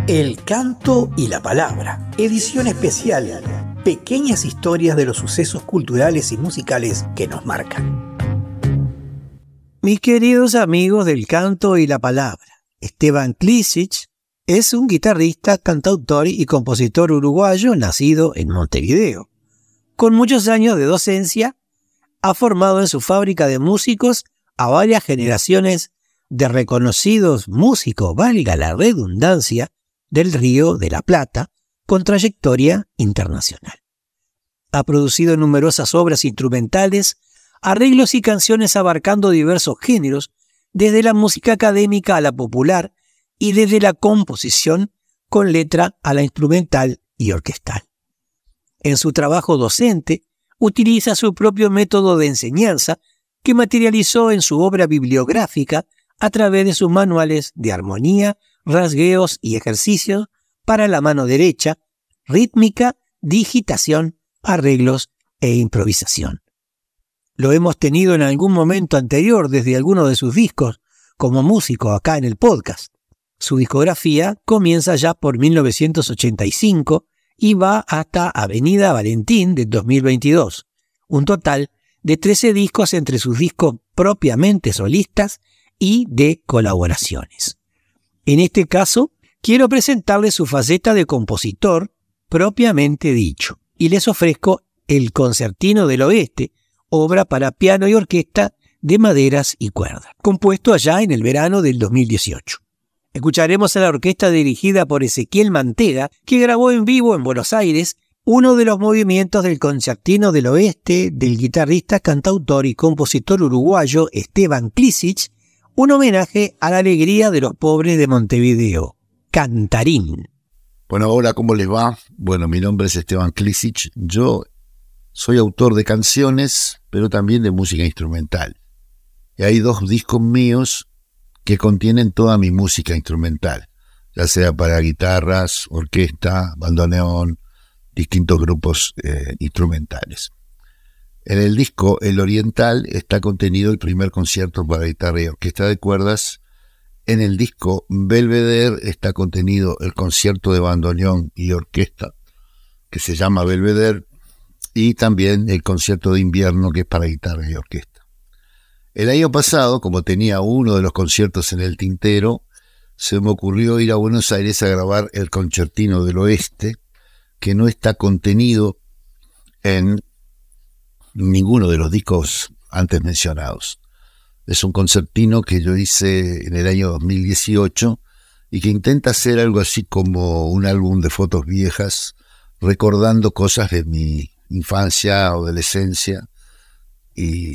El canto y la palabra, edición especial, pequeñas historias de los sucesos culturales y musicales que nos marcan. Mis queridos amigos del canto y la palabra, Esteban Klisic es un guitarrista, cantautor y compositor uruguayo nacido en Montevideo. Con muchos años de docencia, ha formado en su fábrica de músicos a varias generaciones de reconocidos músicos, valga la redundancia, del Río de la Plata, con trayectoria internacional. Ha producido numerosas obras instrumentales, arreglos y canciones abarcando diversos géneros, desde la música académica a la popular y desde la composición con letra a la instrumental y orquestal. En su trabajo docente, utiliza su propio método de enseñanza que materializó en su obra bibliográfica a través de sus manuales de armonía, rasgueos y ejercicios para la mano derecha, rítmica, digitación, arreglos e improvisación. Lo hemos tenido en algún momento anterior desde alguno de sus discos como músico acá en el podcast. Su discografía comienza ya por 1985 y va hasta Avenida Valentín de 2022, un total de 13 discos entre sus discos propiamente solistas y de colaboraciones. En este caso, quiero presentarles su faceta de compositor propiamente dicho, y les ofrezco el Concertino del Oeste, obra para piano y orquesta de maderas y cuerdas, compuesto allá en el verano del 2018. Escucharemos a la orquesta dirigida por Ezequiel Mantega, que grabó en vivo en Buenos Aires uno de los movimientos del Concertino del Oeste del guitarrista, cantautor y compositor uruguayo Esteban Klisic, un homenaje a la alegría de los pobres de Montevideo, Cantarín. Bueno, hola, ¿cómo les va? Bueno, mi nombre es Esteban Klisic. Yo soy autor de canciones, pero también de música instrumental. Y hay 2 discos míos que contienen toda mi música instrumental, ya sea para guitarras, orquesta, bandoneón, distintos grupos instrumentales. En el disco El Oriental está contenido el primer concierto para guitarra y orquesta de cuerdas. En el disco Belvedere está contenido el concierto de bandoneón y orquesta, que se llama Belvedere, y también el concierto de invierno, que es para guitarra y orquesta. El año pasado, como tenía uno de los conciertos en el tintero, se me ocurrió ir a Buenos Aires a grabar el Concertino del Oeste, que no está contenido en ninguno de los discos antes mencionados. Es un concertino que yo hice en el año 2018 y que intenta ser algo así como un álbum de fotos viejas, recordando cosas de mi infancia, adolescencia y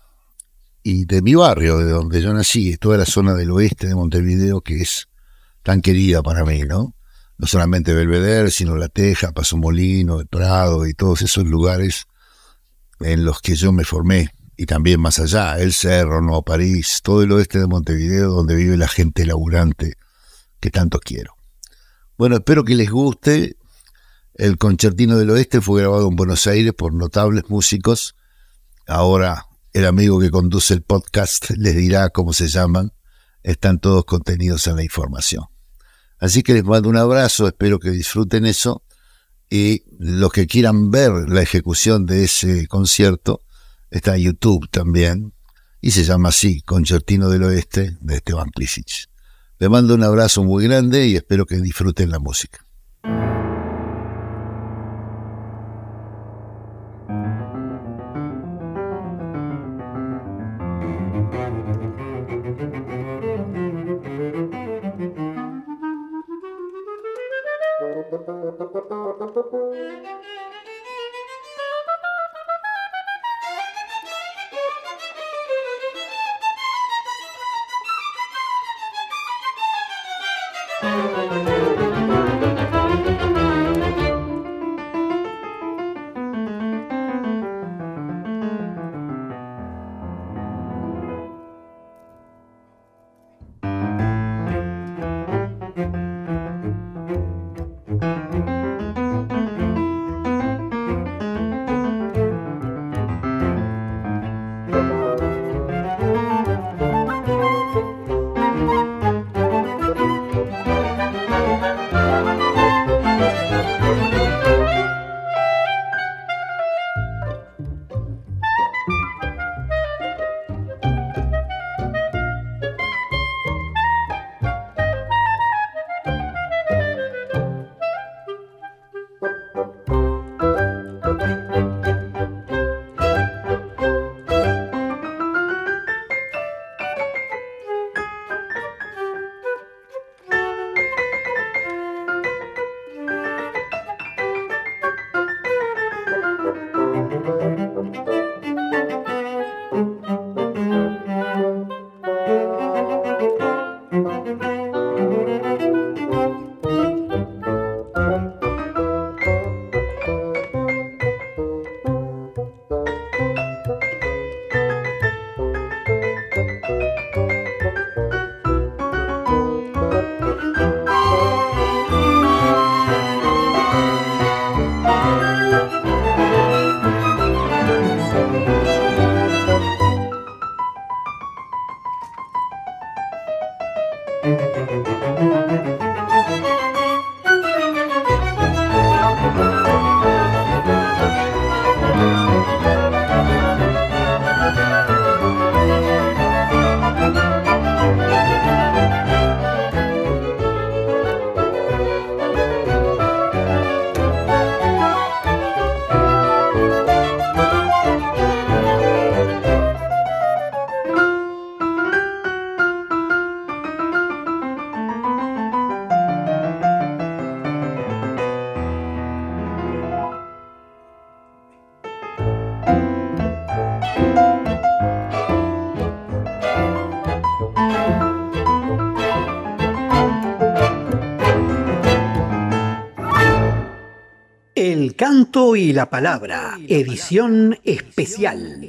de mi barrio, de donde yo nací, toda la zona del oeste de Montevideo, que es tan querida para mí, ¿no? No solamente Belvedere, sino La Teja, Paso Molino, El Prado y todos esos lugares en los que yo me formé, y también más allá, El Cerro, Nuevo París, todo el oeste de Montevideo, donde vive la gente laburante que tanto quiero. Bueno, espero que les guste. El Concertino del Oeste fue grabado en Buenos Aires por notables músicos. Ahora el amigo que conduce el podcast les dirá cómo se llaman. Están todos contenidos en la información. Así que les mando un abrazo, espero que disfruten eso. Y los que quieran ver la ejecución de ese concierto, está en YouTube también, y se llama así, Concertino del Oeste, de Esteban Klisic. Les mando un abrazo muy grande y espero que disfruten la música. El canto y la palabra, edición especial.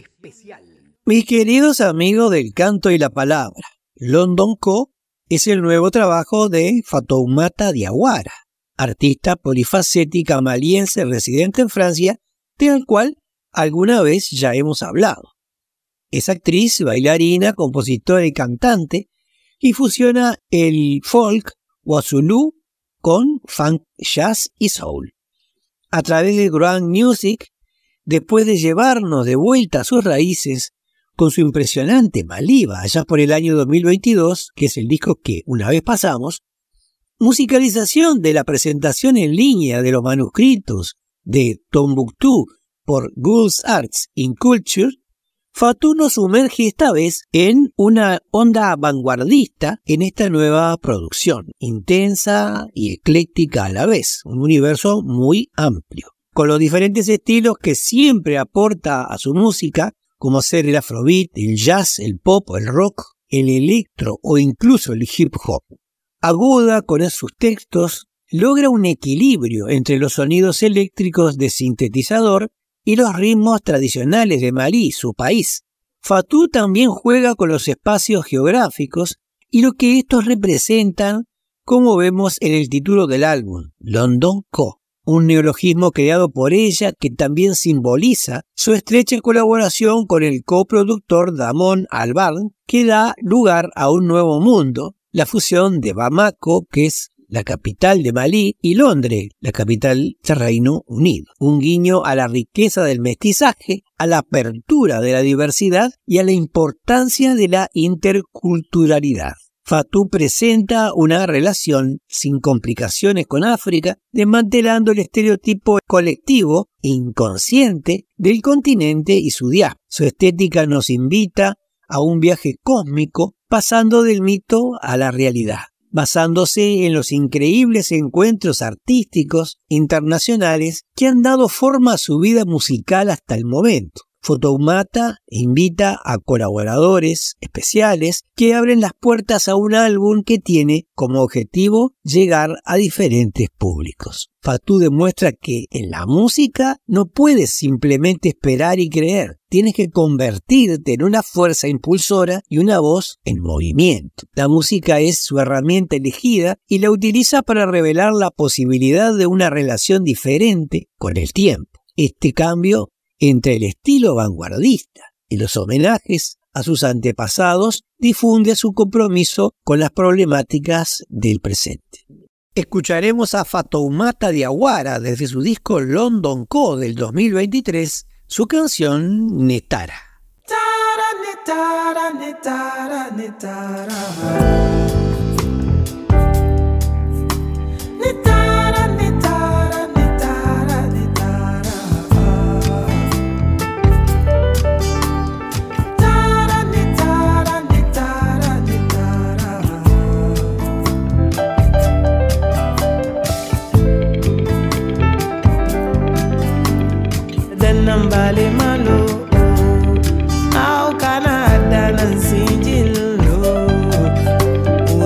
Mis queridos amigos del canto y la palabra, London Co. es el nuevo trabajo de Fatoumata Diawara, artista polifacética maliense residente en Francia, del cual alguna vez ya hemos hablado. Es actriz, bailarina, compositora y cantante, y fusiona el folk o Zulu con funk, jazz y soul. A través de Grand Music, después de llevarnos de vuelta a sus raíces con su impresionante Maliba allá por el año 2022, que es el disco que una vez pasamos, musicalización de la presentación en línea de los manuscritos de Tombouctou por Gulls Arts in Culture, Fatou nos sumerge esta vez en una onda vanguardista en esta nueva producción, intensa y ecléctica a la vez, un universo muy amplio, con los diferentes estilos que siempre aporta a su música, como ser el afrobeat, el jazz, el pop, el rock, el electro o incluso el hip hop. Aguda con sus textos, logra un equilibrio entre los sonidos eléctricos de sintetizador y los ritmos tradicionales de Malí, su país. Fatou también juega con los espacios geográficos y lo que estos representan, como vemos en el título del álbum, London Co., un neologismo creado por ella que también simboliza su estrecha colaboración con el coproductor Damon Albarn, que da lugar a un nuevo mundo, la fusión de Bamako, que es la capital de Malí, y Londres, la capital del Reino Unido. Un guiño a la riqueza del mestizaje, a la apertura de la diversidad y a la importancia de la interculturalidad. Fatou presenta una relación sin complicaciones con África, desmantelando el estereotipo colectivo e inconsciente del continente y su diáspora. Su estética nos invita a un viaje cósmico, pasando del mito a la realidad, basándose en los increíbles encuentros artísticos internacionales que han dado forma a su vida musical hasta el momento. Fatoumata invita a colaboradores especiales que abren las puertas a un álbum que tiene como objetivo llegar a diferentes públicos. Fatou demuestra que en la música no puedes simplemente esperar y creer, tienes que convertirte en una fuerza impulsora y una voz en movimiento. La música es su herramienta elegida y la utiliza para revelar la posibilidad de una relación diferente con el tiempo. Este cambio entre el estilo vanguardista y los homenajes a sus antepasados difunde su compromiso con las problemáticas del presente. Escucharemos a Fatoumata Diawara desde su disco London Co. del 2023, su canción Netara. Nambale malo, how can I dance in jillo?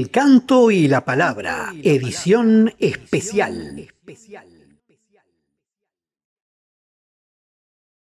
El canto y la palabra, edición especial.